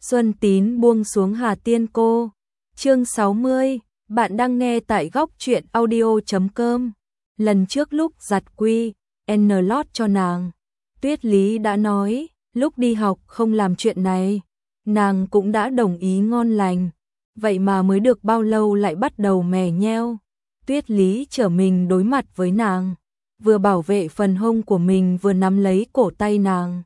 Xuân Tín buông xuống Hà Tiên Cô. Chương 60, bạn đang nghe tại góc truyện audio.com. Lần trước lúc giặt quy, N lót cho nàng, Tuyết Lý đã nói, lúc đi học không làm chuyện này, nàng cũng đã đồng ý ngon lành. Vậy mà mới được bao lâu lại bắt đầu mè nheo. Tuyết Lý trở mình đối mặt với nàng, vừa bảo vệ phần hông của mình vừa nắm lấy cổ tay nàng.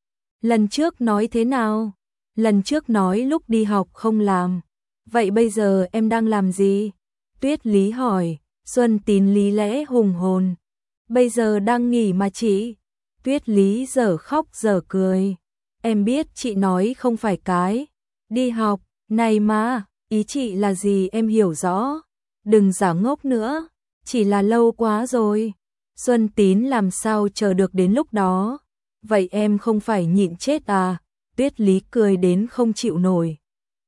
Lần trước nói thế nào? Lần trước nói lúc đi học không làm. Vậy bây giờ em đang làm gì? Tuyết Lý hỏi. Xuân Tín lý lẽ hùng hồn. Bây giờ đang nghỉ mà chị. Tuyết Lý dở khóc dở cười. Em biết chị nói không phải cái đi học này mà, ý chị là gì em hiểu rõ. Đừng giả ngốc nữa, chỉ là lâu quá rồi. Xuân Tín làm sao chờ được đến lúc đó. Vậy em không phải nhịn chết à? Tuyết Lý cười đến không chịu nổi.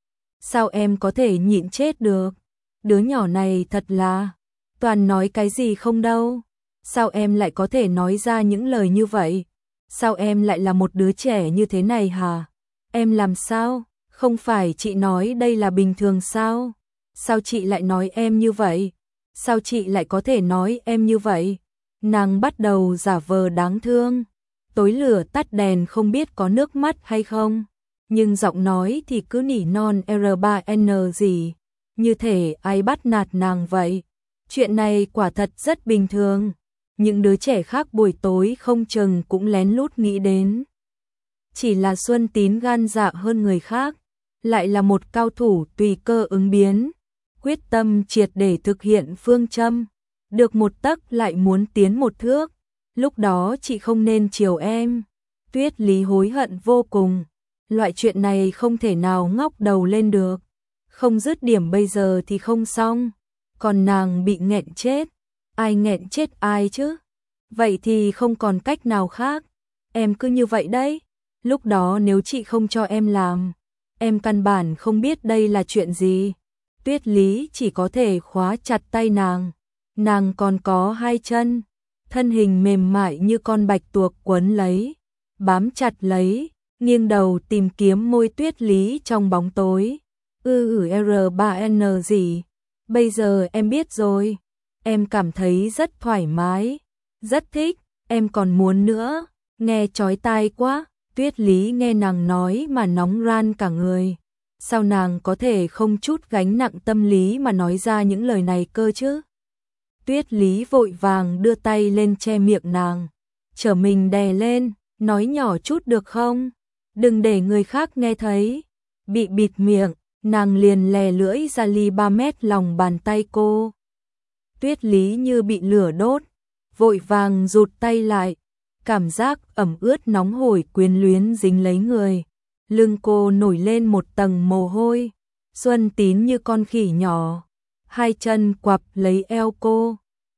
Sao em có thể nhịn chết được? Đứa nhỏ này thật là toàn nói cái gì không đâu. Sao em lại có thể nói ra những lời như vậy? Sao em lại là một đứa trẻ như thế này hả? Em làm sao? Không phải chị nói đây là bình thường sao? Sao chị lại nói em như vậy? Sao chị lại có thể nói em như vậy? Nàng bắt đầu giả vờ đáng thương. Tối lửa tắt đèn không biết có nước mắt hay không, nhưng giọng nói thì cứ nỉ non R3N gì, như thể ai bắt nạt nàng vậy. Chuyện này quả thật rất bình thường, những đứa trẻ khác buổi tối không chừng cũng lén lút nghĩ đến. Chỉ là Xuân Tín gan dạ hơn người khác, lại là một cao thủ tùy cơ ứng biến, quyết tâm triệt để thực hiện phương châm, được một tấc lại muốn tiến một thước. Lúc đó chị không nên chiều em. Tuyết Lý hối hận vô cùng. Loại chuyện này không thể nào ngóc đầu lên được. Không dứt điểm bây giờ thì không xong. Còn nàng bị nghẹn chết. Ai nghẹn chết ai chứ? Vậy thì không còn cách nào khác. Em cứ như vậy đấy. Lúc đó nếu chị không cho em làm, em căn bản không biết đây là chuyện gì. Tuyết Lý chỉ có thể khóa chặt tay nàng. Nàng còn có hai chân. Thân hình mềm mại như con bạch tuộc quấn lấy, bám chặt lấy, nghiêng đầu tìm kiếm môi Tuyết Lý trong bóng tối. R3N gì? Bây giờ em biết rồi. Em cảm thấy rất thoải mái, rất thích, em còn muốn nữa. Nghe chói tai quá. Tuyết Lý nghe nàng nói mà nóng ran cả người. Sao nàng có thể không chút gánh nặng tâm lý mà nói ra những lời này cơ chứ? Tuyết Lý vội vàng đưa tay lên che miệng nàng, trở mình đè lên, nói nhỏ chút được không? Đừng để người khác nghe thấy. Bị bịt miệng, nàng liền lè lưỡi ra ly 3 mét lòng bàn tay cô. Tuyết Lý như bị lửa đốt, vội vàng rụt tay lại, cảm giác ẩm ướt nóng hổi quyến luyến dính lấy người. Lưng cô nổi lên một tầng mồ hôi, Xuân Tín như con khỉ nhỏ. Hai chân quặp lấy eo cô.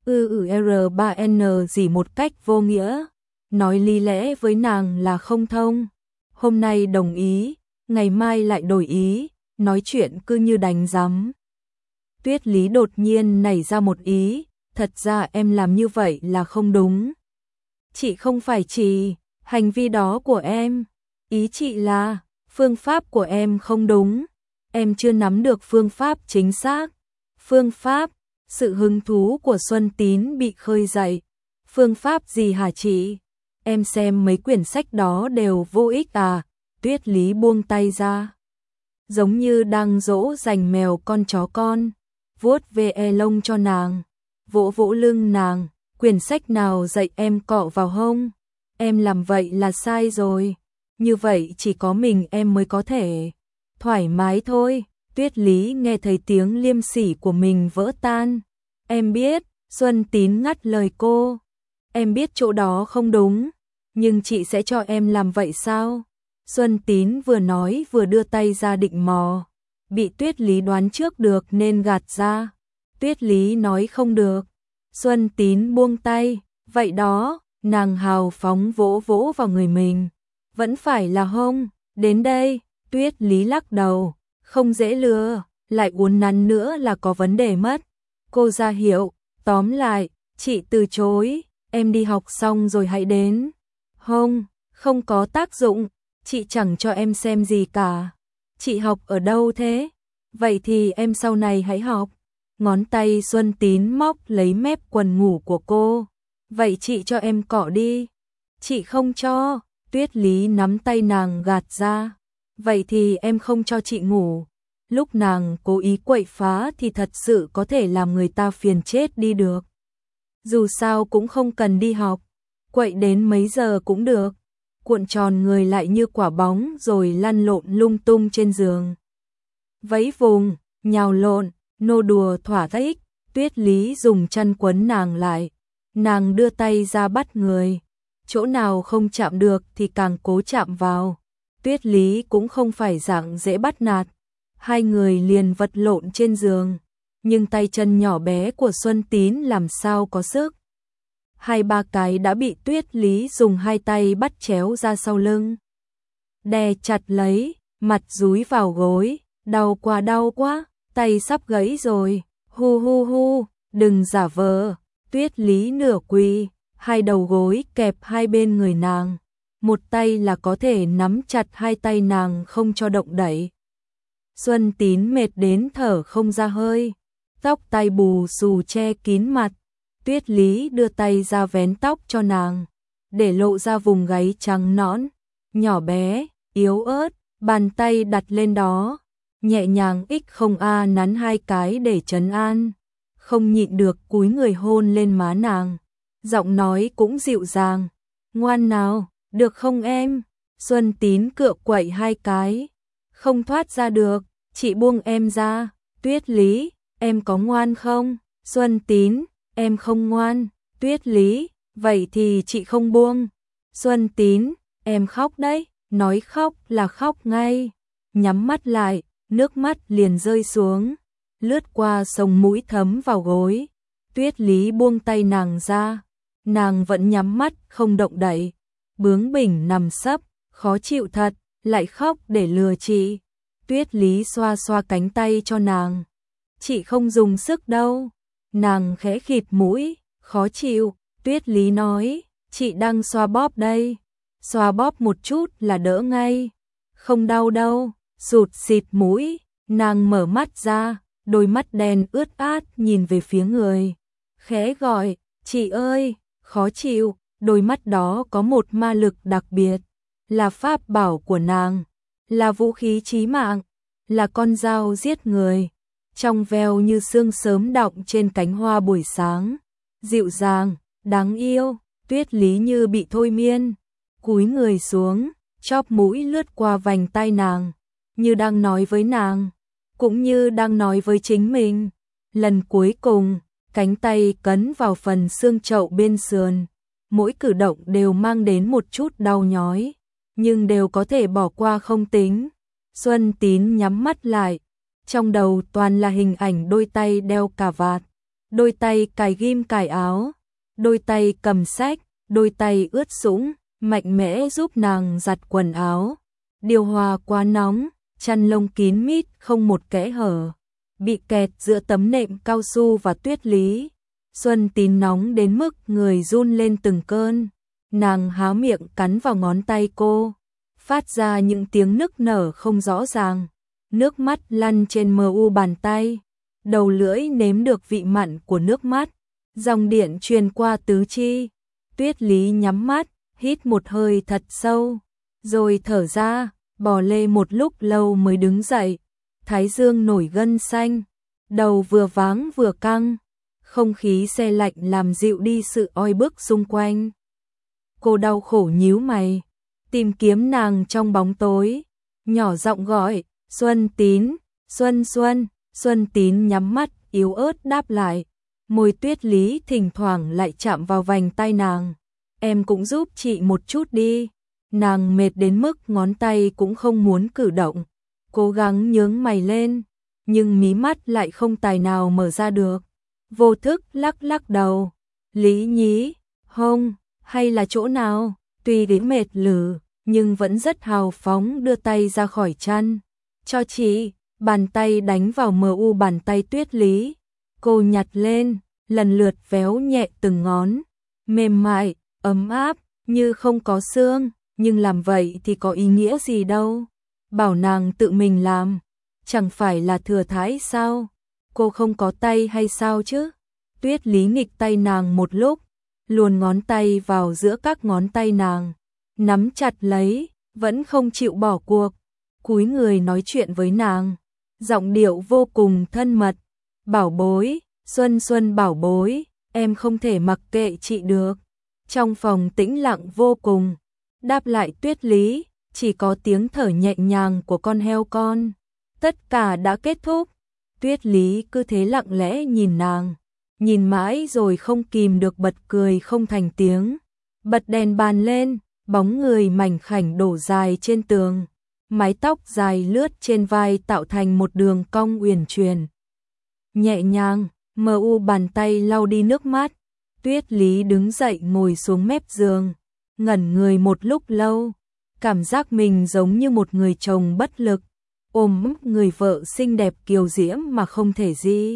R3N gì một cách vô nghĩa. Nói lý lẽ với nàng là không thông. Hôm nay đồng ý, ngày mai lại đổi ý, nói chuyện cứ như đánh rắm. Tuyết Lý đột nhiên nảy ra một ý, thật ra em làm như vậy là không đúng. Chị không phải chỉ, hành vi đó của em. Ý chị là, phương pháp của em không đúng. Em chưa nắm được phương pháp chính xác. Phương pháp, sự hứng thú của Xuân Tín bị khơi dậy. Phương pháp gì hả chị? Em xem mấy quyển sách đó đều vô ích à? Tuyết Lý buông tay ra, giống như đang dỗ dành mèo con chó con, vuốt ve lông cho nàng, vỗ vỗ lưng nàng. Quyển sách nào dạy em cọ vào hông? Em làm vậy là sai rồi. Như vậy chỉ có mình em mới có thể thoải mái thôi. Tuyết Lý nghe thấy tiếng liêm sỉ của mình vỡ tan. Em biết. Xuân Tín ngắt lời cô. Em biết chỗ đó không đúng, nhưng chị sẽ cho em làm vậy sao? Xuân Tín vừa nói vừa đưa tay ra định mò. Bị Tuyết Lý đoán trước được nên gạt ra. Tuyết Lý nói không được. Xuân Tín buông tay. Vậy đó, nàng hào phóng vỗ vỗ vào người mình. Vẫn phải là hông? Đến đây. Tuyết Lý lắc đầu. Không dễ lừa, lại uốn nắn nữa là có vấn đề mất. Cô ra hiệu, tóm lại, chị từ chối, em đi học xong rồi hãy đến. Không có tác dụng, chị chẳng cho em xem gì cả. Chị học ở đâu thế? Vậy thì em sau này hãy học. Ngón tay Xuân Tín móc lấy mép quần ngủ của cô. Vậy chị cho em cọ đi. Chị không cho. Tuyết Lý nắm tay nàng gạt ra. Vậy thì em không cho chị ngủ. Lúc nàng cố ý quậy phá thì thật sự có thể làm người ta phiền chết đi được. Dù sao cũng không cần đi học. Quậy đến mấy giờ cũng được. Cuộn tròn người lại như quả bóng rồi lăn lộn lung tung trên giường. Vẫy vùng, nhào lộn, nô đùa thỏa thích. Tuyết Lý dùng chăn quấn nàng lại. Nàng đưa tay ra bắt người. Chỗ nào không chạm được thì càng cố chạm vào. Tuyết Lý cũng không phải dạng dễ bắt nạt. Hai người liền vật lộn trên giường. Nhưng tay chân nhỏ bé của Xuân Tín làm sao có sức. 2-3 cái đã bị Tuyết Lý dùng hai tay bắt chéo ra sau lưng. Đè chặt lấy, mặt dúi vào gối. Đau quá, tay sắp gãy rồi. Hu hu hu, đừng giả vờ. Tuyết Lý nửa quỳ, hai đầu gối kẹp hai bên người nàng. Một tay là có thể nắm chặt hai tay nàng không cho động đẩy. Xuân Tín mệt đến thở không ra hơi. Tóc tai bù xù che kín mặt. Tuyết Lý đưa tay ra vén tóc cho nàng. Để lộ ra vùng gáy trắng nõn. Nhỏ bé, yếu ớt, bàn tay đặt lên đó. Nhẹ nhàng không nắn hai cái để trấn an. Không nhịn được cúi người hôn lên má nàng. Giọng nói cũng dịu dàng. Ngoan nào, được không em? Xuân Tín cựa quậy hai cái. Không thoát ra được, chị buông em ra. Tuyết Lý, em có ngoan không? Xuân Tín, em không ngoan. Tuyết Lý, vậy thì chị không buông. Xuân Tín, em khóc đấy. Nói khóc là khóc ngay. Nhắm mắt lại, nước mắt liền rơi xuống. Lướt qua sống mũi thấm vào gối. Tuyết Lý buông tay nàng ra. Nàng vẫn nhắm mắt không động đậy. Bướng bỉnh nằm sấp, khó chịu thật, lại khóc để lừa chị. Tuyết Lý xoa xoa cánh tay cho nàng. Chị không dùng sức đâu. Nàng khẽ khịt mũi, khó chịu. Tuyết Lý nói, chị đang xoa bóp đây. Xoa bóp một chút là đỡ ngay. Không đau đâu. Sụt xịt mũi, nàng mở mắt ra, đôi mắt đen ướt át nhìn về phía người. Khẽ gọi, chị ơi, khó chịu. Đôi mắt đó có một ma lực đặc biệt. Là pháp bảo của nàng. Là vũ khí chí mạng. Là con dao giết người. Trong veo như sương sớm đọng trên cánh hoa buổi sáng. Dịu dàng, đáng yêu. Tuyết Lý như bị thôi miên. Cúi người xuống, chóp mũi lướt qua vành tai nàng. Như đang nói với nàng. Cũng như đang nói với chính mình. Lần cuối cùng, cánh tay cấn vào phần xương chậu bên sườn. Mỗi cử động đều mang đến một chút đau nhói. Nhưng đều có thể bỏ qua không tính. Xuân Tín nhắm mắt lại. Trong đầu toàn là hình ảnh đôi tay đeo cà vạt. Đôi tay cài ghim cài áo. Đôi tay cầm sách. Đôi tay ướt sũng. Mạnh mẽ giúp nàng giặt quần áo. Điều hòa quá nóng. Chăn lông kín mít không một kẽ hở. Bị kẹt giữa tấm nệm cao su và Tuyết Lý. Xuân Tín nóng đến mức người run lên từng cơn. Nàng há miệng cắn vào ngón tay cô. Phát ra những tiếng nức nở không rõ ràng. Nước mắt lăn trên mờ u bàn tay. Đầu lưỡi nếm được vị mặn của nước mắt. Dòng điện truyền qua tứ chi. Tuyết Lý nhắm mắt, hít một hơi thật sâu. Rồi thở ra, bò lê một lúc lâu mới đứng dậy. Thái dương nổi gân xanh. Đầu vừa váng vừa căng. Không khí se lạnh làm dịu đi sự oi bức xung quanh. Cô đau khổ nhíu mày. Tìm kiếm nàng trong bóng tối. Nhỏ giọng gọi, Xuân Tín, Xuân Xuân. Xuân Tín nhắm mắt, yếu ớt đáp lại. Môi Tuyết Lý thỉnh thoảng lại chạm vào vành tai nàng. Em cũng giúp chị một chút đi. Nàng mệt đến mức ngón tay cũng không muốn cử động. Cố gắng nhướng mày lên. Nhưng mí mắt lại không tài nào mở ra được. Vô thức lắc lắc đầu. Lý nhí, hông, hay là chỗ nào? Tuy đến mệt lử, nhưng vẫn rất hào phóng đưa tay ra khỏi chăn. Cho chị, bàn tay đánh vào mờ u bàn tay Tuyết Lý. Cô nhặt lên, lần lượt véo nhẹ từng ngón. Mềm mại, ấm áp, như không có xương, nhưng làm vậy thì có ý nghĩa gì đâu. bảo nàng tự mình làm, chẳng phải là thừa thãi sao? Cô không có tay hay sao chứ? Tuyết Lý nghịch tay nàng một lúc, luồn ngón tay vào giữa các ngón tay nàng, nắm chặt lấy, vẫn không chịu bỏ cuộc, cúi người nói chuyện với nàng, giọng điệu vô cùng thân mật. Bảo bối, Xuân Xuân bảo bối, em không thể mặc kệ chị được. Trong phòng tĩnh lặng vô cùng, đáp lại Tuyết Lý, chỉ có tiếng thở nhẹ nhàng của con heo con. Tất cả đã kết thúc. Tuyết Lý cứ thế lặng lẽ nhìn nàng, nhìn mãi rồi không kìm được bật cười không thành tiếng. Bật đèn bàn lên, bóng người mảnh khảnh đổ dài trên tường, mái tóc dài lướt trên vai tạo thành một đường cong uyển chuyển. Nhẹ nhàng, mờ u bàn tay lau đi nước mắt. Tuyết Lý đứng dậy ngồi xuống mép giường, ngẩn người một lúc lâu, cảm giác mình giống như một người chồng bất lực, ôm người vợ xinh đẹp kiều diễm mà không thể gì.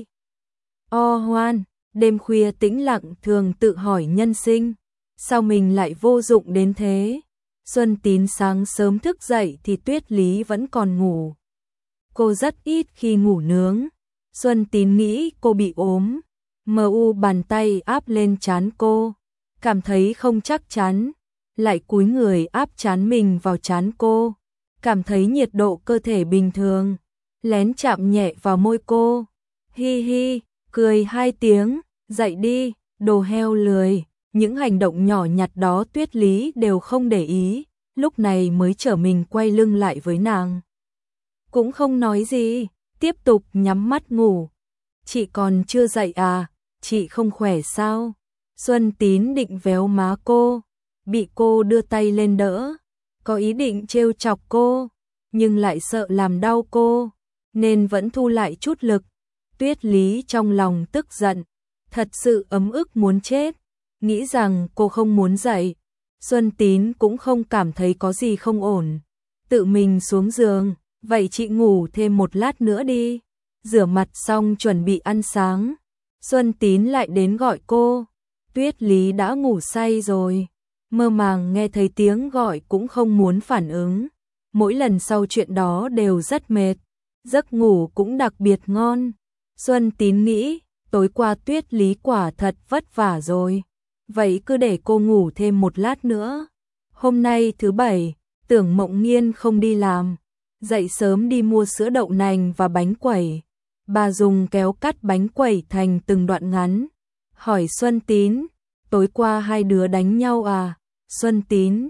Hoan, đêm khuya tĩnh lặng thường tự hỏi nhân sinh, sao mình lại vô dụng đến thế? Xuân Tín sáng sớm thức dậy thì Tuyết Lý vẫn còn ngủ. Cô rất ít khi ngủ nướng. Xuân Tín nghĩ cô bị ốm, bàn tay áp lên trán cô, cảm thấy không chắc chắn, lại cúi người áp trán mình vào trán cô, cảm thấy nhiệt độ cơ thể bình thường, lén chạm nhẹ vào môi cô. Hi hi, cười 2 tiếng, dậy đi, đồ heo lười. Những hành động nhỏ nhặt đó Tuyết Lý đều không để ý, lúc này mới trở mình quay lưng lại với nàng. Cũng không nói gì, tiếp tục nhắm mắt ngủ. Chị còn chưa dậy à, chị không khỏe sao? Xuân Tín định véo má cô, bị cô đưa tay lên đỡ, có ý định trêu chọc cô, nhưng lại sợ làm đau cô, nên vẫn thu lại chút lực. Tuyết Lý trong lòng tức giận, thật sự ấm ức muốn chết, nghĩ rằng cô không muốn dậy. Xuân Tín cũng không cảm thấy có gì không ổn, tự mình xuống giường, vậy chị ngủ thêm một lát nữa đi. Rửa mặt xong chuẩn bị ăn sáng, Xuân Tín lại đến gọi cô. Tuyết Lý đã ngủ say rồi, mơ màng nghe thấy tiếng gọi cũng không muốn phản ứng. Mỗi lần sau chuyện đó đều rất mệt, giấc ngủ cũng đặc biệt ngon. Xuân Tín nghĩ, tối qua Tuyết Lý quả thật vất vả rồi, vậy cứ để cô ngủ thêm một lát nữa. Hôm nay thứ Bảy, Tưởng Mộng Nghiên không đi làm, dậy sớm đi mua sữa đậu nành và bánh quẩy. Bà dùng kéo cắt bánh quẩy thành từng đoạn ngắn, hỏi Xuân Tín, tối qua hai đứa đánh nhau à? Xuân Tín,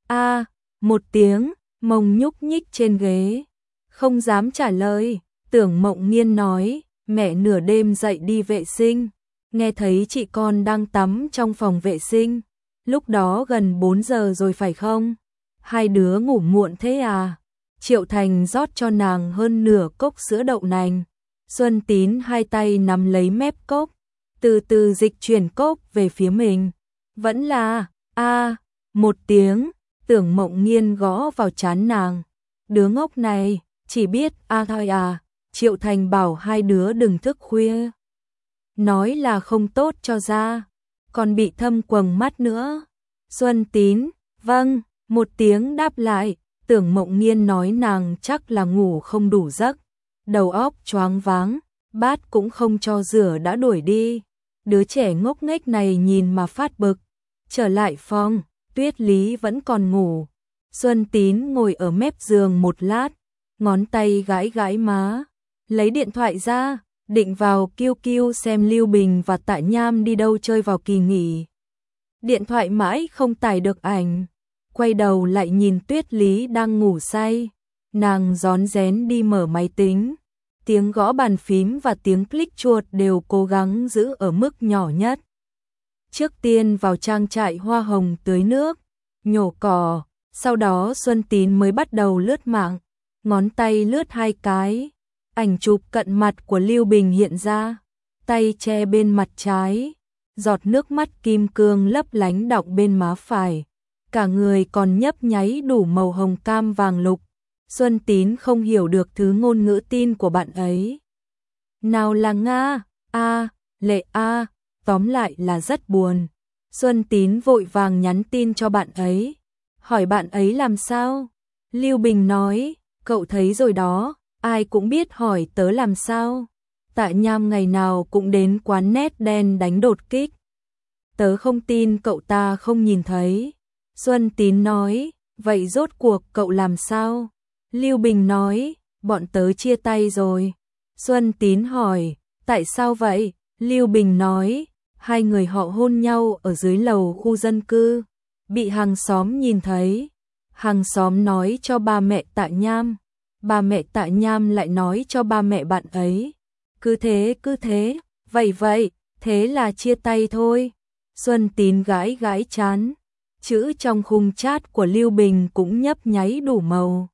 một tiếng, mông nhúc nhích trên ghế, không dám trả lời. Tưởng Mộng Nghiên nói, mẹ nửa đêm dậy đi vệ sinh, nghe thấy chị con đang tắm trong phòng vệ sinh, lúc đó gần 4 giờ rồi phải không? Hai đứa ngủ muộn thế à? Triệu Thành rót cho nàng hơn nửa cốc sữa đậu nành. Xuân Tín hai tay nắm lấy mép cốc, từ từ dịch chuyển cốc về phía mình. Vẫn là, một tiếng, Tưởng Mộng Nghiên gõ vào trán nàng. Đứa ngốc này, chỉ biết thôi à, Triệu Thành bảo hai đứa đừng thức khuya. Nói là không tốt cho da, còn bị thâm quầng mắt nữa. Xuân Tín, vâng, một tiếng đáp lại. Tưởng Mộng Nghiên nói nàng chắc là ngủ không đủ giấc, đầu óc choáng váng, bát cũng không cho rửa đã đuổi đi. Đứa trẻ ngốc nghếch này nhìn mà phát bực. Trở lại phòng, Tuyết Lý vẫn còn ngủ. Xuân Tín ngồi ở mép giường một lát, ngón tay gãi gãi má, lấy điện thoại ra, định vào QQ xem Lưu Bình và Tạ Nham đi đâu chơi vào kỳ nghỉ. Điện thoại mãi không tải được ảnh, quay đầu lại nhìn Tuyết Lý đang ngủ say, nàng rón rén đi mở máy tính. Tiếng gõ bàn phím và tiếng click chuột đều cố gắng giữ ở mức nhỏ nhất. Trước tiên vào trang trại hoa hồng tưới nước, nhổ cỏ, sau đó Xuân Tín mới bắt đầu lướt mạng, ngón tay lướt 2 cái, ảnh chụp cận mặt của Lưu Bình hiện ra, tay che bên mặt trái, giọt nước mắt kim cương lấp lánh đọng bên má phải, cả người còn nhấp nháy đủ màu hồng cam vàng lục. Xuân Tín không hiểu được thứ ngôn ngữ tin của bạn ấy. Nào là Nga, Lệ tóm lại là rất buồn. Xuân Tín vội vàng nhắn tin cho bạn ấy, hỏi bạn ấy làm sao. Lưu Bình nói, Cậu thấy rồi đó, ai cũng biết hỏi tớ làm sao. Tạ Nham ngày nào cũng đến quán net đen đánh đột kích. Tớ không tin cậu ta không nhìn thấy. Xuân Tín nói, vậy rốt cuộc cậu làm sao? Lưu Bình nói, bọn tớ chia tay rồi. Xuân Tín hỏi, tại sao vậy? Lưu Bình nói, hai người họ hôn nhau ở dưới lầu khu dân cư, bị hàng xóm nhìn thấy. Hàng xóm nói cho ba mẹ Tạ Nham, ba mẹ Tạ Nham lại nói cho ba mẹ bạn ấy. Cứ thế, vậy, thế là chia tay thôi. Xuân Tín gãi gãi chán, chữ trong khung chat của Lưu Bình cũng nhấp nháy đủ màu.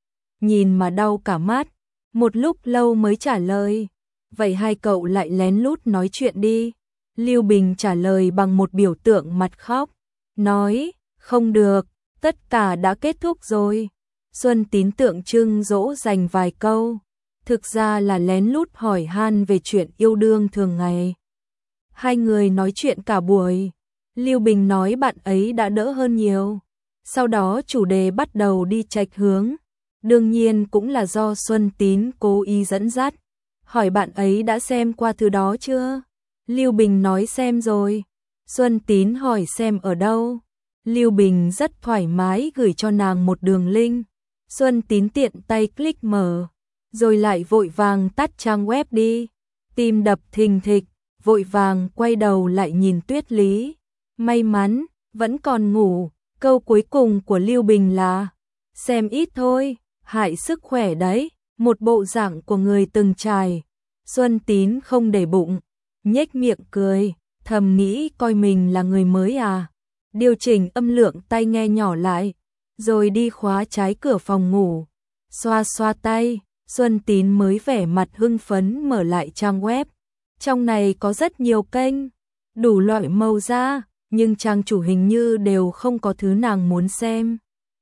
Nhìn mà đau cả mắt, một lúc lâu mới trả lời, vậy hai cậu lại lén lút nói chuyện đi. Lưu Bình trả lời bằng một biểu tượng mặt khóc, nói, không được, tất cả đã kết thúc rồi. Xuân Tín tượng trưng dỗ dành vài câu, thực ra là lén lút hỏi han về chuyện yêu đương thường ngày. Hai người nói chuyện cả buổi, Lưu Bình nói bạn ấy đã đỡ hơn nhiều. Sau đó chủ đề bắt đầu đi chệch hướng, đương nhiên cũng là do Xuân Tín cố ý dẫn dắt. Hỏi bạn ấy đã xem qua thứ đó chưa? Lưu Bình nói xem rồi. Xuân Tín hỏi xem ở đâu. Lưu Bình rất thoải mái gửi cho nàng một đường link. Xuân Tín tiện tay click mở, rồi lại vội vàng tắt trang web đi. Tim đập thình thịch, vội vàng quay đầu lại nhìn Tuyết Lý. May mắn, vẫn còn ngủ. Câu cuối cùng của Lưu Bình là, xem ít thôi, hại sức khỏe đấy. Một bộ dạng của người từng trải. Xuân Tín không để bụng, nhếch miệng cười, thầm nghĩ coi mình là người mới à. Điều chỉnh âm lượng tai nghe nhỏ lại, rồi đi khóa trái cửa phòng ngủ. Xoa xoa tay, Xuân Tín mới vẻ mặt hưng phấn mở lại trang web. Trong này có rất nhiều kênh, đủ loại màu da, nhưng trang chủ hình như đều không có thứ nàng muốn xem.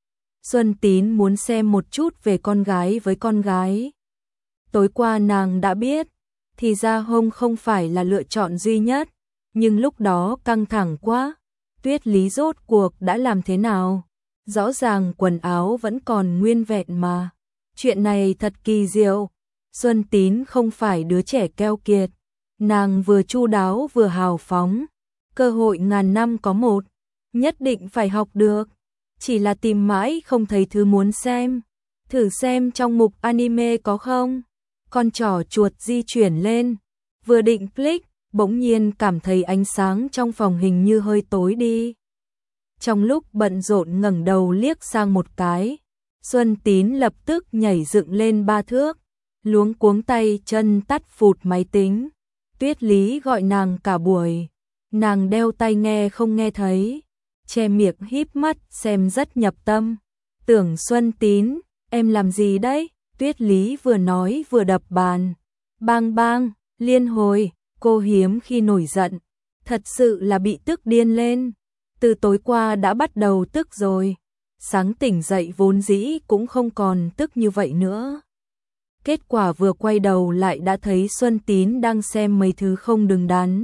Xuân Tín muốn xem một chút về con gái với con gái. Tối qua nàng đã biết, thì ra Hồng không phải là lựa chọn duy nhất, nhưng lúc đó căng thẳng quá. Tuyết Lý rốt cuộc đã làm thế nào? Rõ ràng quần áo vẫn còn nguyên vẹn mà. Chuyện này thật kỳ diệu. Xuân Tín không phải đứa trẻ keo kiệt, nàng vừa chu đáo vừa hào phóng. Cơ hội ngàn năm có một, nhất định phải học được. Chỉ là tìm mãi không thấy thứ muốn xem. Thử xem trong mục anime có không? Con trỏ chuột di chuyển lên, vừa định click, bỗng nhiên cảm thấy ánh sáng trong phòng hình như hơi tối đi. Trong lúc bận rộn ngẩng đầu liếc sang một cái, Xuân Tín lập tức nhảy dựng lên 3 thước, luống cuống tay chân tắt phụt máy tính. Tuyết Lý gọi nàng cả buổi, nàng đeo tai nghe không nghe thấy, che miệng híp mắt xem rất nhập tâm. Tưởng Xuân Tín, em làm gì đấy? Tuyết Lý vừa nói vừa đập bàn. Bang bang, liên hồi, cô hiếm khi nổi giận, thật sự là bị tức điên lên. Từ tối qua đã bắt đầu tức rồi, sáng tỉnh dậy vốn dĩ cũng không còn tức như vậy nữa. Kết quả vừa quay đầu lại đã thấy Xuân Tín đang xem mấy thứ không đứng đắn.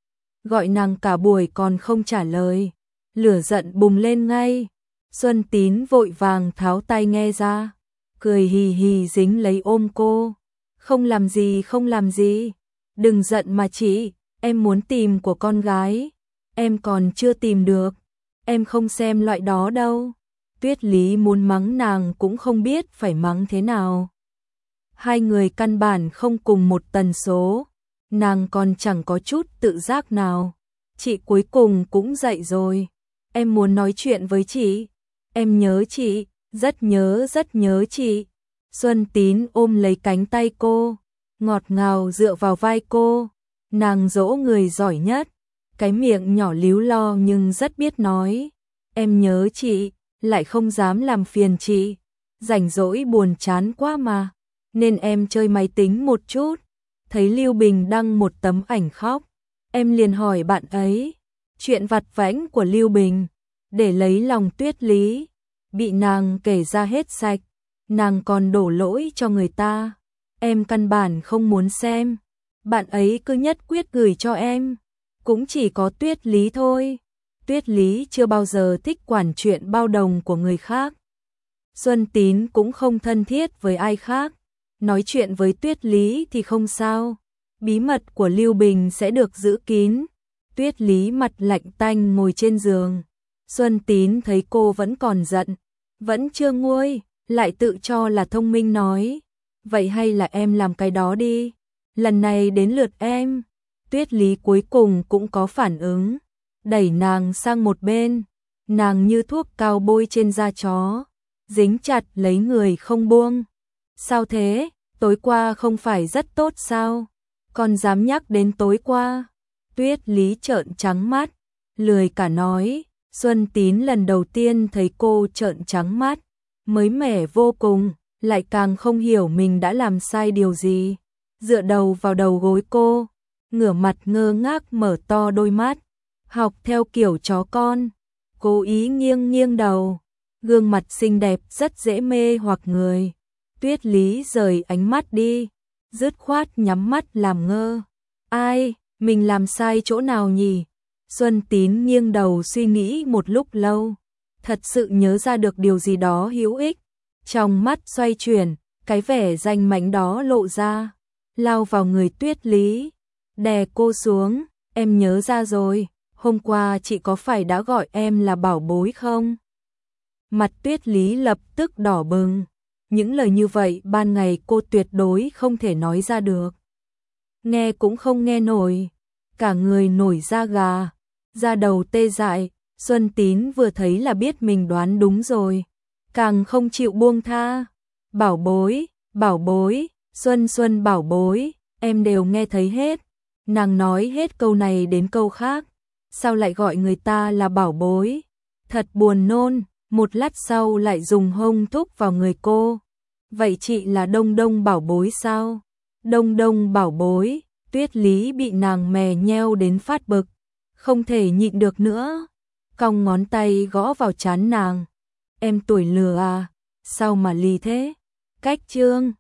Gọi nàng cả buổi còn không trả lời, lửa giận bùng lên ngay. Xuân Tín vội vàng tháo tai nghe ra, cười hì hì dính lấy ôm cô. Không làm gì, đừng giận mà chị, em muốn tìm của con gái, em còn chưa tìm được, em không xem loại đó đâu. Tuyết Lý muốn mắng nàng cũng không biết phải mắng thế nào. Hai người căn bản không cùng một tần số, nàng còn chẳng có chút tự giác nào. Chị cuối cùng cũng dậy rồi, em muốn nói chuyện với chị, em nhớ chị, rất nhớ chị. Xuân Tín ôm lấy cánh tay cô, ngọt ngào dựa vào vai cô, nàng dỗ người giỏi nhất, cái miệng nhỏ líu lo nhưng rất biết nói. Em nhớ chị, lại không dám làm phiền chị, rảnh rỗi buồn chán quá mà, nên em chơi máy tính một chút, thấy Lưu Bình đăng một tấm ảnh khóc, em liền hỏi bạn ấy, chuyện vặt vãnh của Lưu Bình, để lấy lòng Tuyết Lý, bị nàng kể ra hết sạch, nàng còn đổ lỗi cho người ta, em căn bản không muốn xem, bạn ấy cứ nhất quyết gửi cho em, cũng chỉ có Tuyết Lý thôi. Tuyết Lý chưa bao giờ thích quản chuyện bao đồng của người khác. Xuân Tín cũng không thân thiết với ai khác, nói chuyện với Tuyết Lý thì không sao, bí mật của Lưu Bình sẽ được giữ kín. Tuyết Lý mặt lạnh tanh ngồi trên giường, Xuân Tín thấy cô vẫn còn giận, vẫn chưa nguôi, lại tự cho là thông minh nói, vậy hay là em làm cái đó đi, lần này đến lượt em. Tuyết Lý cuối cùng cũng có phản ứng, đẩy nàng sang một bên, nàng như thuốc cao bôi trên da chó, dính chặt lấy người không buông. Sao thế, tối qua không phải rất tốt sao, còn dám nhắc đến tối qua. Tuyết Lý trợn trắng mắt, lười cả nói. Xuân Tín lần đầu tiên thấy cô trợn trắng mắt, mới mẻ vô cùng, lại càng không hiểu mình đã làm sai điều gì. Dựa đầu vào đầu gối cô, ngửa mặt ngơ ngác mở to đôi mắt, học theo kiểu chó con, cố ý nghiêng nghiêng đầu, gương mặt xinh đẹp rất dễ mê hoặc người. Tuyết Lý rời ánh mắt đi, dứt khoát nhắm mắt làm ngơ. Ai, mình làm sai chỗ nào nhỉ? Xuân Tín nghiêng đầu suy nghĩ một lúc lâu, thật sự nhớ ra được điều gì đó hữu ích. Trong mắt xoay chuyển, cái vẻ danh mãnh đó lộ ra, lao vào người Tuyết Lý, đè cô xuống. Em nhớ ra rồi, hôm qua chị có phải đã gọi em là bảo bối không? Mặt Tuyết Lý lập tức đỏ bừng, những lời như vậy ban ngày cô tuyệt đối không thể nói ra được. Nghe cũng không nghe nổi, cả người nổi da gà, da đầu tê dại. Xuân Tín vừa thấy là biết mình đoán đúng rồi, càng không chịu buông tha. Bảo bối, Xuân Xuân bảo bối, em đều nghe thấy hết. Nàng nói hết câu này đến câu khác, sao lại gọi người ta là bảo bối? Thật buồn nôn, một lát sau lại dùng hông thúc vào người cô. Vậy chị là Đông Đông bảo bối sao? Đông Đông bảo bối, Tuyết Lý bị nàng mè nheo đến phát bực, không thể nhịn được nữa, cong ngón tay gõ vào trán nàng. Em tuổi lừa à, sao mà lì thế? Cách chương